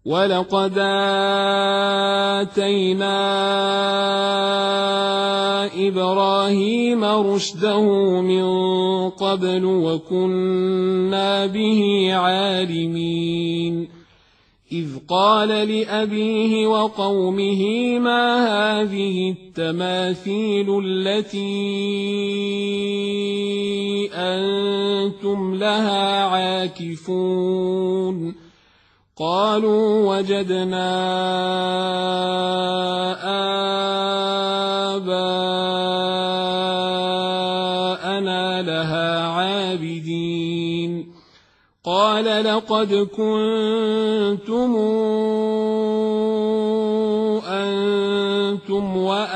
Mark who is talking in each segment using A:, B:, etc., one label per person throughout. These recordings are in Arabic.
A: ولقد آتينا إبراهيم رشده من قبل وكنا به عالمين إذ قال لأبيه وقومه ما هذه التماثيل التي أنتم لها عاكفون قالوا وجدنا آباءنا لها عابدين قال لقد كنتم أنتم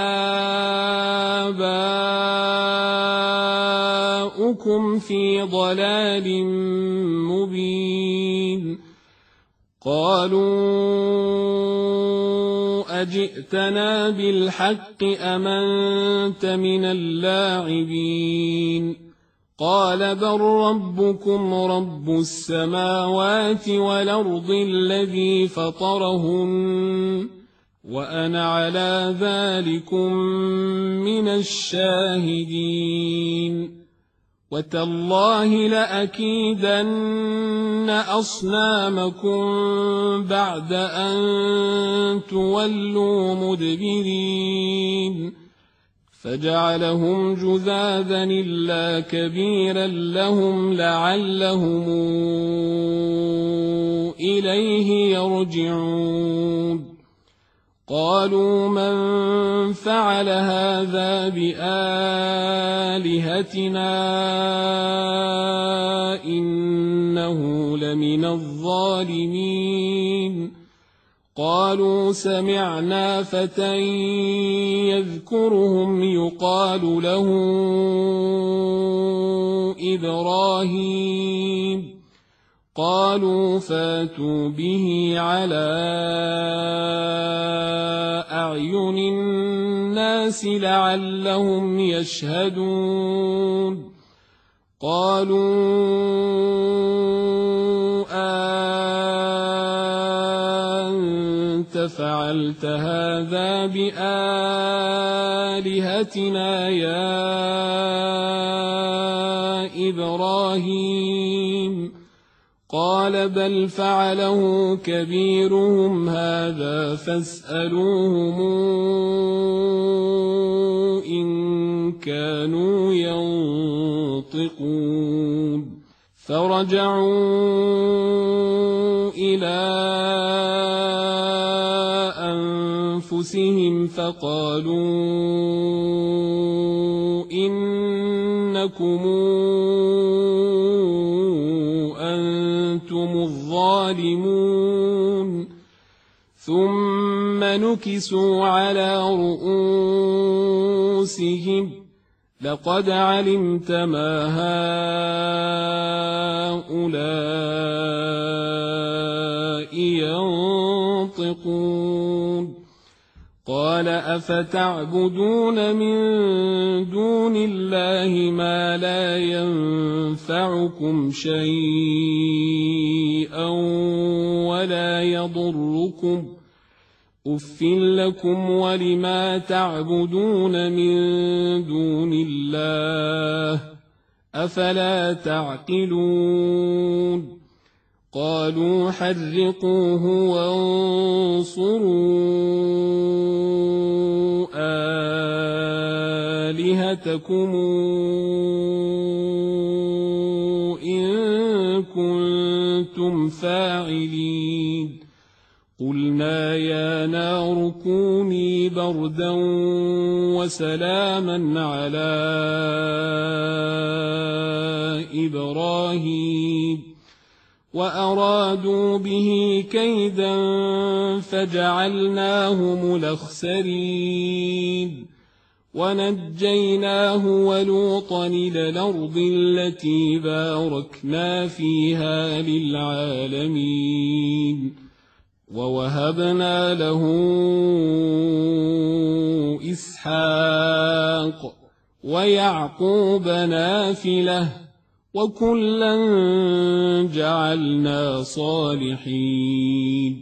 A: وآباؤكم في ضلال مبين قالوا أجئتنا بالحق أم أنت من اللاعبين قال بل ربكم رب السماوات والأرض الذي فطرهن وأنا على ذلكم من الشاهدين وتالله لأكيدن أصنامكم بعد أن تولوا مدبرين فجعلهم جذاذا إلا كبيرا لهم لعلهم إليه يرجعون قالوا من فعل هذا بآلهتنا إنه لمن الظالمين قالوا سمعنا فتى يذكرهم يقال له إبراهيم قالوا فاتوا به على أعين الناس لعلهم يشهدون قالوا أنت فعلت هذا بآلهتنا يا إبراهيم قال بل فعله كبيرهم هذا فاسألوهم إن كانوا ينطقون فرجعوا إلى أنفسهم فقالوا إنكم أنتم الظالمون ثم نكسوا على رؤوسهم لقد علمت ما هؤلاء ينطقون قال أفتعبدون من دون الله ما لا ينفعكم شيئا ولا يضركم أف لكم ولما تعبدون من دون الله أفلا تعقلون قالوا حرقوه وانصروا آلهتكم إن كنتم فاعلين قلنا يا نار كوني بردا وسلاما على إبراهيم وأرادوا به كيدا فجعلناهم الأخسرين ونجيناه ولوطا إلى الأرض التي باركنا فيها للعالمين ووهبنا له إسحاق ويعقوب نافلة وكلا جعلنا صالحين